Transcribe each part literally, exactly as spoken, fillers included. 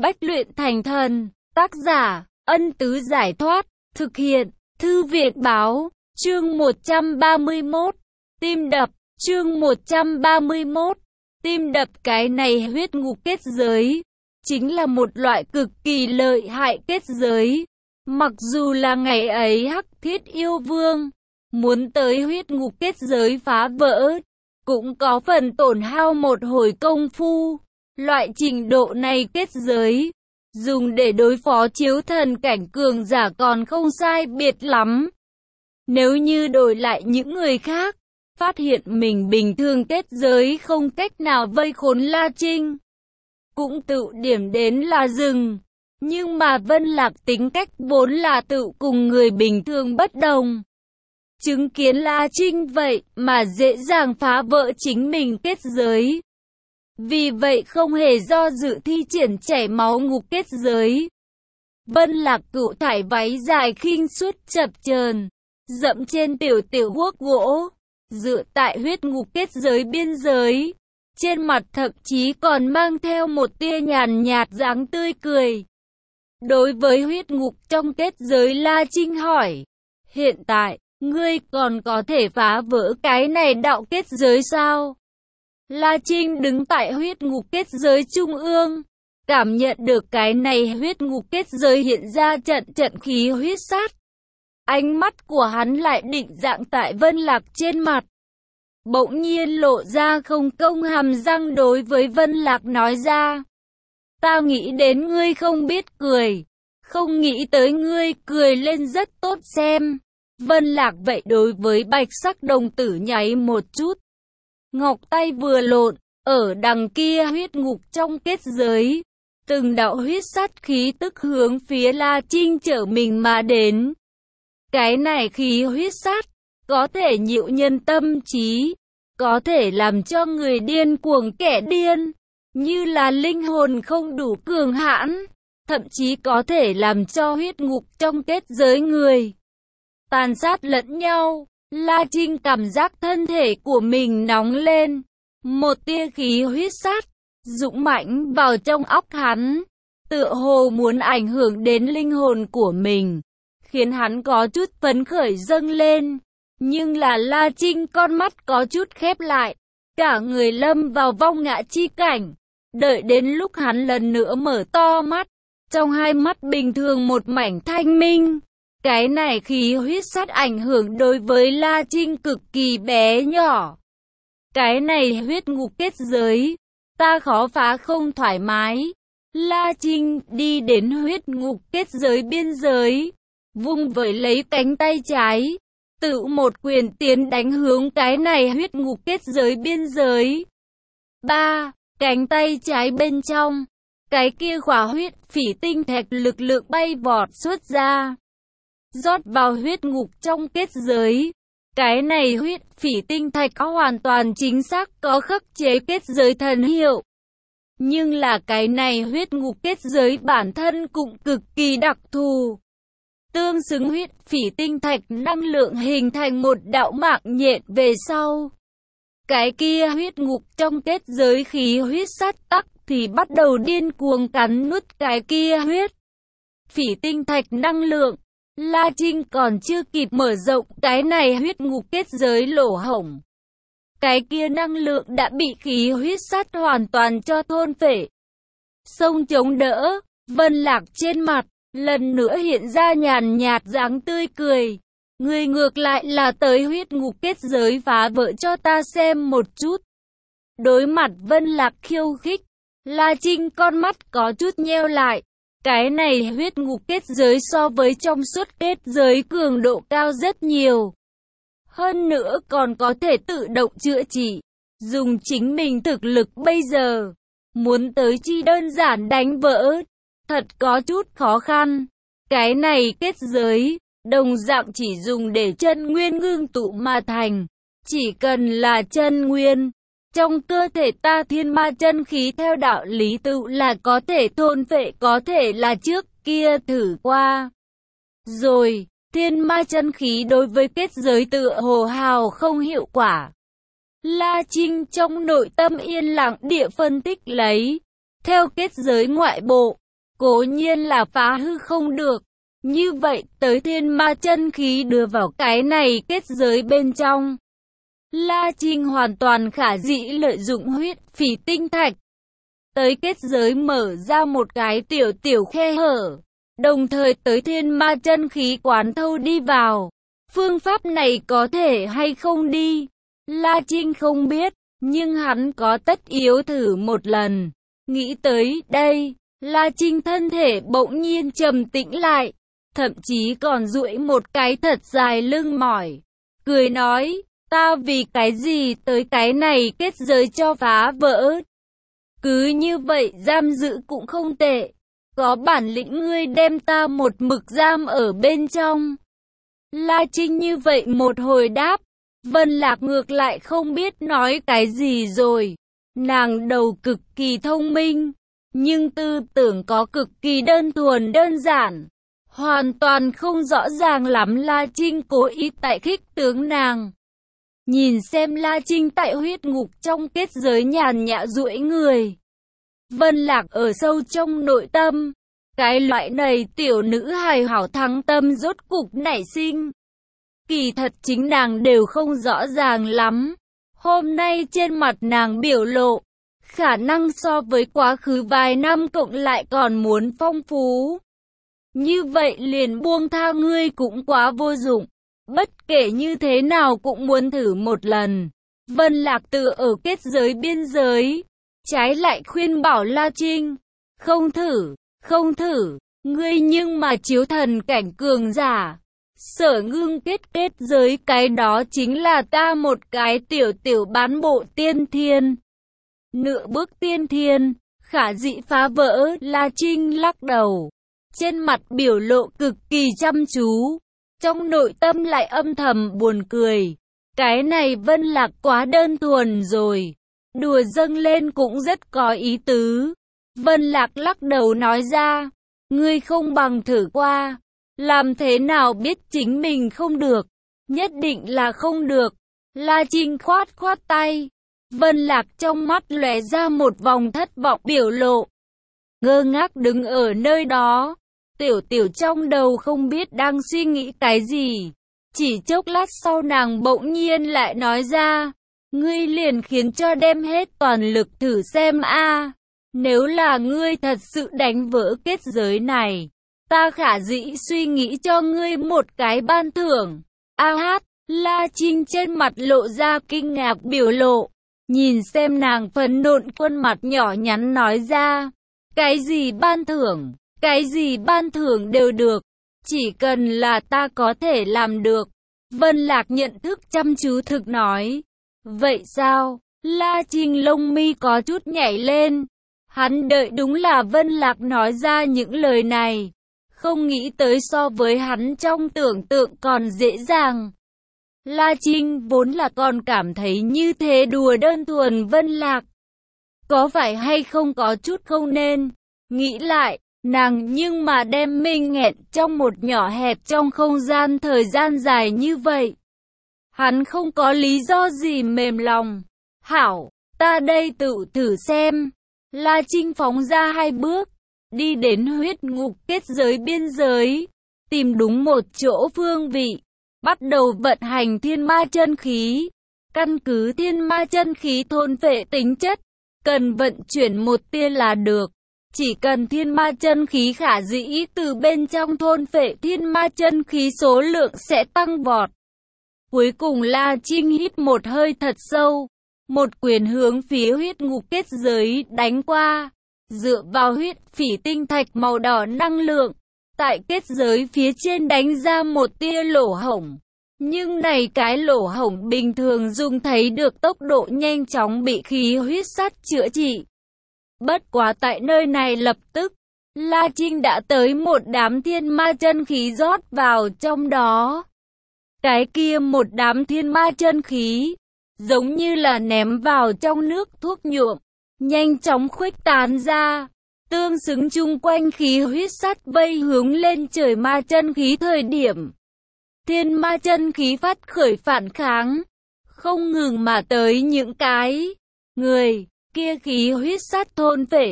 Bách luyện thành thần. Tác giả, Ân Tứ Giải Thoát. Thực hiện, Thư Viện Báo. Chương một trăm ba mươi mốt. Tim đập. Chương một trăm ba mươi mốt. Tim đập. Cái này huyết ngục kết giới chính là một loại cực kỳ lợi hại kết giới. Mặc dù là ngày ấy Hắc Thiết Yêu Vương muốn tới huyết ngục kết giới phá vỡ, cũng có phần tổn hao một hồi công phu. Loại trình độ này kết giới dùng để đối phó chiếu thần cảnh cường giả còn không sai biệt lắm. Nếu như đổi lại những người khác, phát hiện mình bình thường kết giới không cách nào vây khốn La Trinh, cũng tự điểm đến là dừng. Nhưng mà Vân Lạc tính cách vốn là tự cùng người bình thường bất đồng. Chứng kiến La Trinh vậy mà dễ dàng phá vỡ chính mình kết giới. Vì vậy không hề do dự thi triển chảy máu ngục kết giới. Vân Lạc cựu thải váy dài khinh suốt chập chờn, dẫm trên tiểu tiểu guốc gỗ, dựa tại huyết ngục kết giới biên giới. Trên mặt thậm chí còn mang theo một tia nhàn nhạt dáng tươi cười. Đối với huyết ngục trong kết giới, La Trinh hỏi, hiện tại, ngươi còn có thể phá vỡ cái này đạo kết giới sao? La Trinh đứng tại huyết ngục kết giới trung ương, cảm nhận được cái này huyết ngục kết giới hiện ra trận trận khí huyết sát. Ánh mắt của hắn lại định dạng tại Vân Lạc trên mặt. Bỗng nhiên lộ ra không công hàm răng đối với Vân Lạc nói ra, ta nghĩ đến ngươi không biết cười, không nghĩ tới ngươi cười lên rất tốt xem. Vân Lạc vậy đối với bạch sắc đồng tử nháy một chút. Ngọc tay vừa lộn, ở đằng kia huyết ngục trong kết giới, từng đạo huyết sát khí tức hướng phía La Trinh trở mình mà đến. Cái này khí huyết sát, có thể nhiễu nhân tâm trí, có thể làm cho người điên cuồng kẻ điên, như là linh hồn không đủ cường hãn, thậm chí có thể làm cho huyết ngục trong kết giới người tàn sát lẫn nhau. La Trinh cảm giác thân thể của mình nóng lên, một tia khí huyết sát dũng mãnh vào trong óc hắn, tựa hồ muốn ảnh hưởng đến linh hồn của mình, khiến hắn có chút phấn khởi dâng lên. Nhưng là La Trinh con mắt có chút khép lại, cả người lâm vào vong ngã chi cảnh. Đợi đến lúc hắn lần nữa mở to mắt, trong hai mắt bình thường một mảnh thanh minh. Cái này khí huyết sát ảnh hưởng đối với La Trinh cực kỳ bé nhỏ. Cái này huyết ngục kết giới, ta khó phá không thoải mái. La Trinh đi đến huyết ngục kết giới biên giới, vung vẩy lấy cánh tay trái, tự một quyền tiến đánh hướng cái này huyết ngục kết giới biên giới. Ba, cánh tay trái bên trong, cái kia khỏa huyết phỉ tinh thạch lực lượng bay vọt xuất ra, rót vào huyết ngục trong kết giới. Cái này huyết phỉ tinh thạch có hoàn toàn chính xác có khắc chế kết giới thần hiệu. Nhưng là cái này huyết ngục kết giới bản thân cũng cực kỳ đặc thù. Tương xứng huyết phỉ tinh thạch năng lượng hình thành một đạo mạng nhện về sau. Cái kia huyết ngục trong kết giới khí huyết sát tắc thì bắt đầu điên cuồng cắn nuốt cái kia huyết phỉ tinh thạch năng lượng. La Trinh còn chưa kịp mở rộng cái này huyết ngục kết giới lỗ hổng, cái kia năng lượng đã bị khí huyết sát hoàn toàn cho thôn phệ. Sông chống đỡ, Vân Lạc trên mặt lần nữa hiện ra nhàn nhạt dáng tươi cười. Người ngược lại là tới huyết ngục kết giới phá vỡ cho ta xem một chút. Đối mặt Vân Lạc khiêu khích, La Trinh con mắt có chút nheo lại. Cái này huyết ngục kết giới so với trong suốt kết giới cường độ cao rất nhiều. Hơn nữa còn có thể tự động chữa trị. Dùng chính mình thực lực bây giờ, muốn tới chi đơn giản đánh vỡ, thật có chút khó khăn. Cái này kết giới, đồng dạng chỉ dùng để chân nguyên ngưng tụ mà thành. Chỉ cần là chân nguyên, trong cơ thể ta thiên ma chân khí theo đạo lý tự là có thể thôn phệ, có thể là trước kia thử qua. Rồi, thiên ma chân khí đối với kết giới tựa hồ hào không hiệu quả. La Trinh trong nội tâm yên lặng địa phân tích lấy. Theo kết giới ngoại bộ, cố nhiên là phá hư không được. Như vậy, tới thiên ma chân khí đưa vào cái này kết giới bên trong. La Trinh hoàn toàn khả dĩ lợi dụng huyết phỉ tinh thạch. Tới kết giới mở ra một cái tiểu tiểu khe hở. Đồng thời tới thiên ma chân khí quán thâu đi vào. Phương pháp này có thể hay không đi? La Trinh không biết, nhưng hắn có tất yếu thử một lần. Nghĩ tới đây, La Trinh thân thể bỗng nhiên trầm tĩnh lại. Thậm chí còn duỗi một cái thật dài lưng mỏi. Cười nói, ta vì cái gì tới cái này kết giới cho phá vỡ. Cứ như vậy giam giữ cũng không tệ. Có bản lĩnh ngươi đem ta một mực giam ở bên trong. La Trinh như vậy một hồi đáp. Vân Lạc ngược lại không biết nói cái gì rồi. Nàng đầu cực kỳ thông minh, nhưng tư tưởng có cực kỳ đơn thuần đơn giản. Hoàn toàn không rõ ràng lắm La Trinh cố ý tại khích tướng nàng. Nhìn xem La Trinh tại huyết ngục trong kết giới nhàn nhã duỗi người. Vân Lạc ở sâu trong nội tâm. Cái loại này tiểu nữ hài hảo thắng tâm rốt cục nảy sinh. Kỳ thật chính nàng đều không rõ ràng lắm. Hôm nay trên mặt nàng biểu lộ, khả năng so với quá khứ vài năm cộng lại còn muốn phong phú. Như vậy liền buông tha ngươi cũng quá vô dụng. Bất kể như thế nào cũng muốn thử một lần. Vân Lạc tự ở kết giới biên giới. Trái lại khuyên bảo La Trinh. Không thử, không thử. Ngươi nhưng mà chiếu thần cảnh cường giả. Sở ngưng kết kết giới cái đó chính là ta một cái tiểu tiểu bán bộ tiên thiên. Nửa bước tiên thiên, khả dĩ phá vỡ. La Trinh lắc đầu. Trên mặt biểu lộ cực kỳ chăm chú. Trong nội tâm lại âm thầm buồn cười. Cái này Vân Lạc quá đơn thuần rồi. Đùa dâng lên cũng rất có ý tứ. Vân Lạc lắc đầu nói ra. Ngươi không bằng thử qua. Làm thế nào biết chính mình không được? Nhất định là không được. La Trinh khoát khoát tay. Vân Lạc trong mắt lóe ra một vòng thất vọng biểu lộ. Ngơ ngác đứng ở nơi đó. Tiểu tiểu trong đầu không biết đang suy nghĩ cái gì. Chỉ chốc lát sau nàng bỗng nhiên lại nói ra. Ngươi liền khiến cho đem hết toàn lực thử xem a. Nếu là ngươi thật sự đánh vỡ kết giới này, ta khả dĩ suy nghĩ cho ngươi một cái ban thưởng. A hát, La Trinh trên mặt lộ ra kinh ngạc biểu lộ. Nhìn xem nàng phấn nộn khuôn mặt nhỏ nhắn nói ra. Cái gì ban thưởng? Cái gì ban thưởng đều được. Chỉ cần là ta có thể làm được. Vân Lạc nhận thức chăm chú thực nói. Vậy sao? La Trinh lông mi có chút nhảy lên. Hắn đợi đúng là Vân Lạc nói ra những lời này. Không nghĩ tới so với hắn trong tưởng tượng còn dễ dàng. La Trinh vốn là còn cảm thấy như thế đùa đơn thuần Vân Lạc. Có phải hay không có chút không nên? Nghĩ lại, nàng nhưng mà đem mình nghẹn trong một nhỏ hẹp trong không gian thời gian dài như vậy. Hắn không có lý do gì mềm lòng. Hảo, ta đây tự thử xem. La Trinh phóng ra hai bước, đi đến huyết ngục kết giới biên giới, tìm đúng một chỗ phương vị, bắt đầu vận hành thiên ma chân khí. Căn cứ thiên ma chân khí thôn phệ tính chất, cần vận chuyển một tia là được. Chỉ cần thiên ma chân khí khả dĩ từ bên trong thôn phệ thiên ma chân khí số lượng sẽ tăng vọt. Cuối cùng La Trinh hít một hơi thật sâu. Một quyền hướng phía huyết ngục kết giới đánh qua. Dựa vào huyết phỉ tinh thạch màu đỏ năng lượng. Tại kết giới phía trên đánh ra một tia lỗ hổng. Nhưng này cái lỗ hổng bình thường dùng thấy được tốc độ nhanh chóng bị khí huyết sắt chữa trị. Bất quá tại nơi này lập tức, La Trinh đã tới một đám thiên ma chân khí rót vào trong đó. Cái kia một đám thiên ma chân khí, giống như là ném vào trong nước thuốc nhuộm, nhanh chóng khuếch tán ra, tương xứng chung quanh khí huyết sắt vây hướng lên trời ma chân khí thời điểm. Thiên ma chân khí phát khởi phản kháng, không ngừng mà tới những cái người kia khí huyết sắt thôn phệ,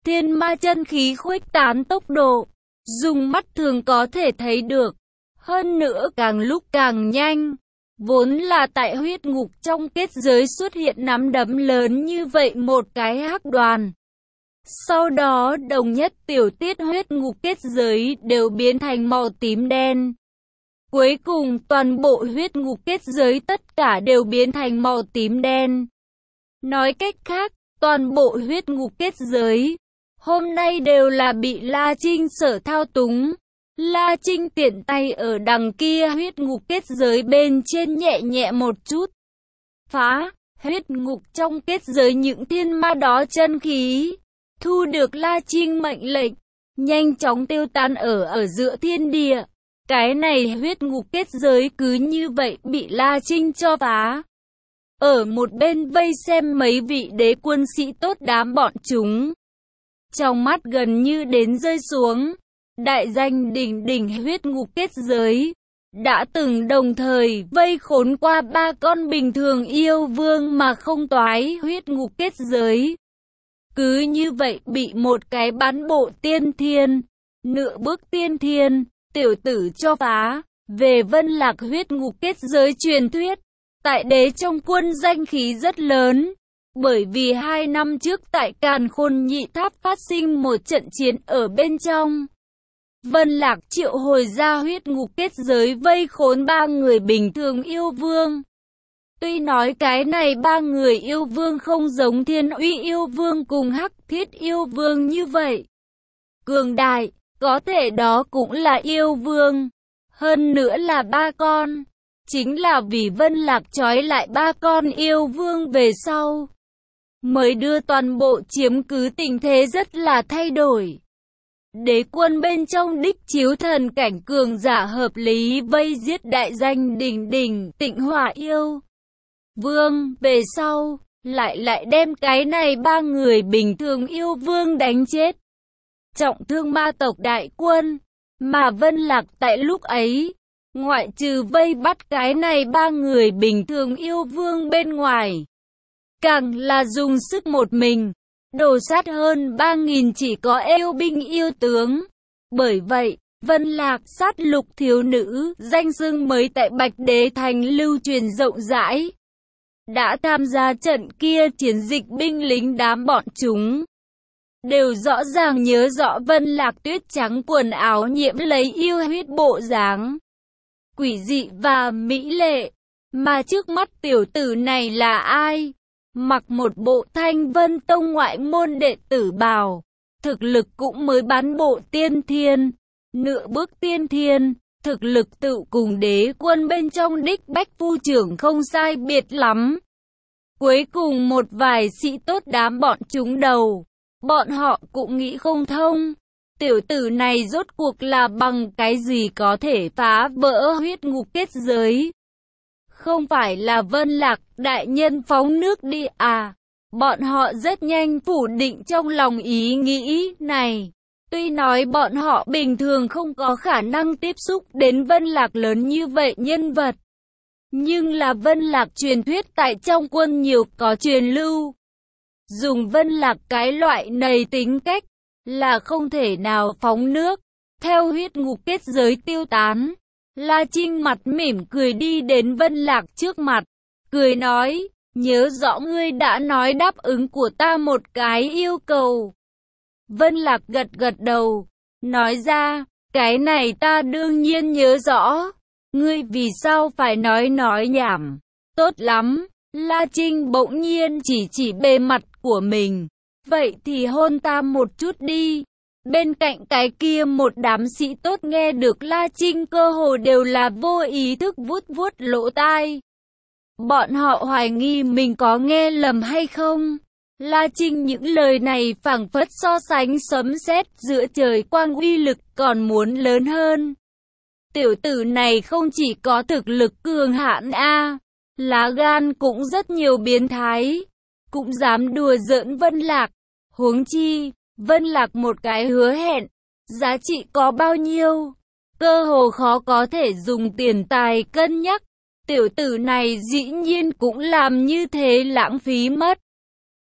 Thiên ma chân khí khuếch tán tốc độ, dùng mắt thường có thể thấy được. Hơn nữa càng lúc càng nhanh. Vốn là tại huyết ngục trong kết giới xuất hiện nắm đấm lớn như vậy một cái hắc đoàn. Sau đó đồng nhất tiểu tiết huyết ngục kết giới đều biến thành màu tím đen. Cuối cùng toàn bộ huyết ngục kết giới tất cả đều biến thành màu tím đen. Nói cách khác, toàn bộ huyết ngục kết giới hôm nay đều là bị La Trinh sở thao túng. La Trinh tiện tay ở đằng kia huyết ngục kết giới bên trên nhẹ nhẹ một chút. Phá, huyết ngục trong kết giới những thiên ma đó chân khí. Thu được La Trinh mệnh lệnh, nhanh chóng tiêu tan ở ở giữa thiên địa. Cái này huyết ngục kết giới cứ như vậy bị La Trinh cho phá. Ở một bên vây xem mấy vị đế quân sĩ tốt đám bọn chúng. Trong mắt gần như đến rơi xuống. Đại danh đỉnh đỉnh huyết ngục kết giới. Đã từng đồng thời vây khốn qua ba con bình thường yêu vương mà không toái huyết ngục kết giới. Cứ như vậy bị một cái bán bộ tiên thiên, nửa bước tiên thiên, tiểu tử cho phá. Về Vân Lạc huyết ngục kết giới truyền thuyết, tại đế trong quân danh khí rất lớn. Bởi vì hai năm trước tại Càn Khôn Nhị Tháp phát sinh một trận chiến ở bên trong. Vân Lạc triệu hồi ra huyết ngục kết giới vây khốn ba người bình thường yêu vương. Tuy nói cái này ba người yêu vương không giống Thiên Uy yêu vương cùng Hắc Thiết yêu vương như vậy. Cường đại, có thể đó cũng là yêu vương. Hơn nữa là ba con. Chính là vì Vân Lạc trói lại ba con yêu vương về sau. Mới đưa toàn bộ chiếm cứ tình thế rất là thay đổi. Đế quân bên trong đích chiếu thần cảnh cường giả hợp lý vây giết đại danh đỉnh đỉnh Tịnh Hỏa yêu vương, về sau lại lại đem cái này ba người bình thường yêu vương đánh chết. Trọng thương ma tộc đại quân, mà Vân Lạc tại lúc ấy, ngoại trừ vây bắt cái này ba người bình thường yêu vương bên ngoài, càng là dùng sức một mình, đổ sát hơn ba nghìn chỉ có yêu binh yêu tướng. Bởi vậy, Vân Lạc sát lục thiếu nữ, danh xưng mới tại Bạch Đế Thành lưu truyền rộng rãi. Đã tham gia trận kia chiến dịch binh lính đám bọn chúng. Đều rõ ràng nhớ rõ Vân Lạc tuyết trắng quần áo nhiễm lấy yêu huyết bộ dáng. Quỷ dị và mỹ lệ. Mà trước mắt tiểu tử này là ai? Mặc một bộ Thanh Vân Tông ngoại môn đệ tử bào, thực lực cũng mới bán bộ tiên thiên, nửa bước tiên thiên, thực lực tự cùng đế quân bên trong đích bách phu trưởng không sai biệt lắm. Cuối cùng một vài sĩ tốt đám bọn chúng đầu, bọn họ cũng nghĩ không thông, tiểu tử này rốt cuộc là bằng cái gì có thể phá vỡ huyết ngục kết giới. Không phải là Vân Lạc đại nhân phóng nước đi à? Bọn họ rất nhanh phủ định trong lòng ý nghĩ này. Tuy nói bọn họ bình thường không có khả năng tiếp xúc đến Vân Lạc lớn như vậy nhân vật. Nhưng là Vân Lạc truyền thuyết tại trong quân nhiều có truyền lưu. Dùng Vân Lạc cái loại này tính cách là không thể nào phóng nước. Theo huyết ngục kết giới tiêu tán. La Trinh mặt mỉm cười đi đến Vân Lạc trước mặt, cười nói, nhớ rõ ngươi đã nói đáp ứng của ta một cái yêu cầu. Vân Lạc gật gật đầu, nói ra, cái này ta đương nhiên nhớ rõ, ngươi vì sao phải nói nói nhảm, tốt lắm, La Trinh bỗng nhiên chỉ chỉ bề mặt của mình, vậy thì hôn ta một chút đi. Bên cạnh cái kia một đám sĩ tốt nghe được La Trinh cơ hồ đều là vô ý thức vuốt vuốt lỗ tai. Bọn họ hoài nghi mình có nghe lầm hay không. La Trinh những lời này phảng phất so sánh sấm sét giữa trời quang uy lực còn muốn lớn hơn. Tiểu tử này không chỉ có thực lực cường hãn a, lá gan cũng rất nhiều biến thái, cũng dám đùa giỡn Vân Lạc, huống chi Vân Lạc một cái hứa hẹn, giá trị có bao nhiêu, cơ hồ khó có thể dùng tiền tài cân nhắc. Tiểu tử này dĩ nhiên cũng làm như thế lãng phí mất.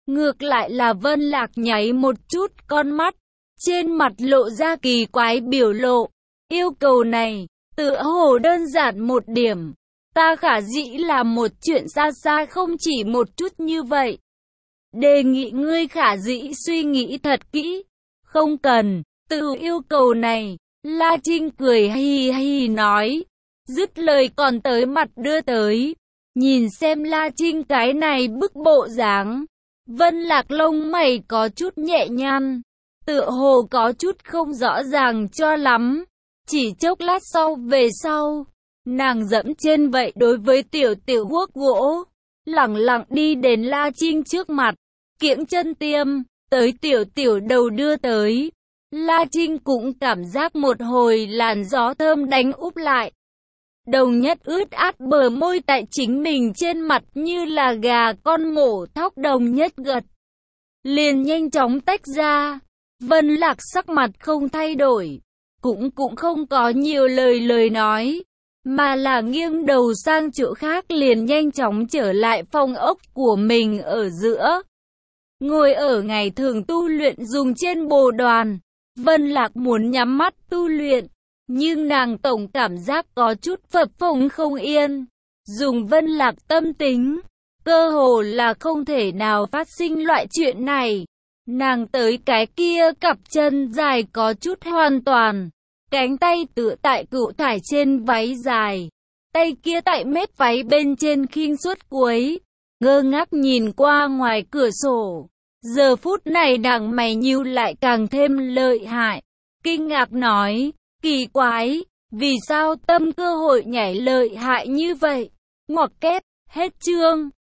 Ngược lại là Vân Lạc nháy một chút con mắt, trên mặt lộ ra kỳ quái biểu lộ. Yêu cầu này, tựa hồ đơn giản một điểm. Ta khả dĩ làm một chuyện xa xa không chỉ một chút như vậy. Đề nghị ngươi khả dĩ suy nghĩ thật kỹ. Không cần, từ yêu cầu này, La Trinh cười hi hi nói. Dứt lời còn tới mặt đưa tới. Nhìn xem La Trinh cái này bức bộ dáng. Vân Lạc lông mày có chút nhẹ nhăn. Tựa hồ có chút không rõ ràng cho lắm. Chỉ chốc lát sau về sau. Nàng dẫm chân vậy đối với tiểu tiểu guốc gỗ. Lẳng lặng đi đến La Trinh trước mặt. Kiễng chân tiêm, tới tiểu tiểu đầu đưa tới. La Trinh cũng cảm giác một hồi làn gió thơm đánh úp lại. Đồng nhất ướt át bờ môi tại chính mình trên mặt như là gà con mổ thóc đồng nhất gật. Liền nhanh chóng tách ra. Vân Lạc sắc mặt không thay đổi. Cũng cũng không có nhiều lời lời nói. Mà là nghiêng đầu sang chỗ khác liền nhanh chóng trở lại phòng ốc của mình ở giữa. Ngồi ở ngày thường tu luyện dùng trên bồ đoàn. Vân Lạc muốn nhắm mắt tu luyện. Nhưng nàng tổng cảm giác có chút phập phồng không yên. Dùng Vân Lạc tâm tính, cơ hồ là không thể nào phát sinh loại chuyện này. Nàng tới cái kia cặp chân dài có chút hoàn toàn. Cánh tay tựa tại cựu thải trên váy dài. Tay kia tại mép váy bên trên khinh suốt cuối. Ngơ ngác nhìn qua ngoài cửa sổ. Giờ phút này nàng mày nhíu lại càng thêm lợi hại. Kinh ngạc nói, kỳ quái, vì sao tâm cơ hội nhảy lợi hại như vậy? Ngoặc kép, hết chương.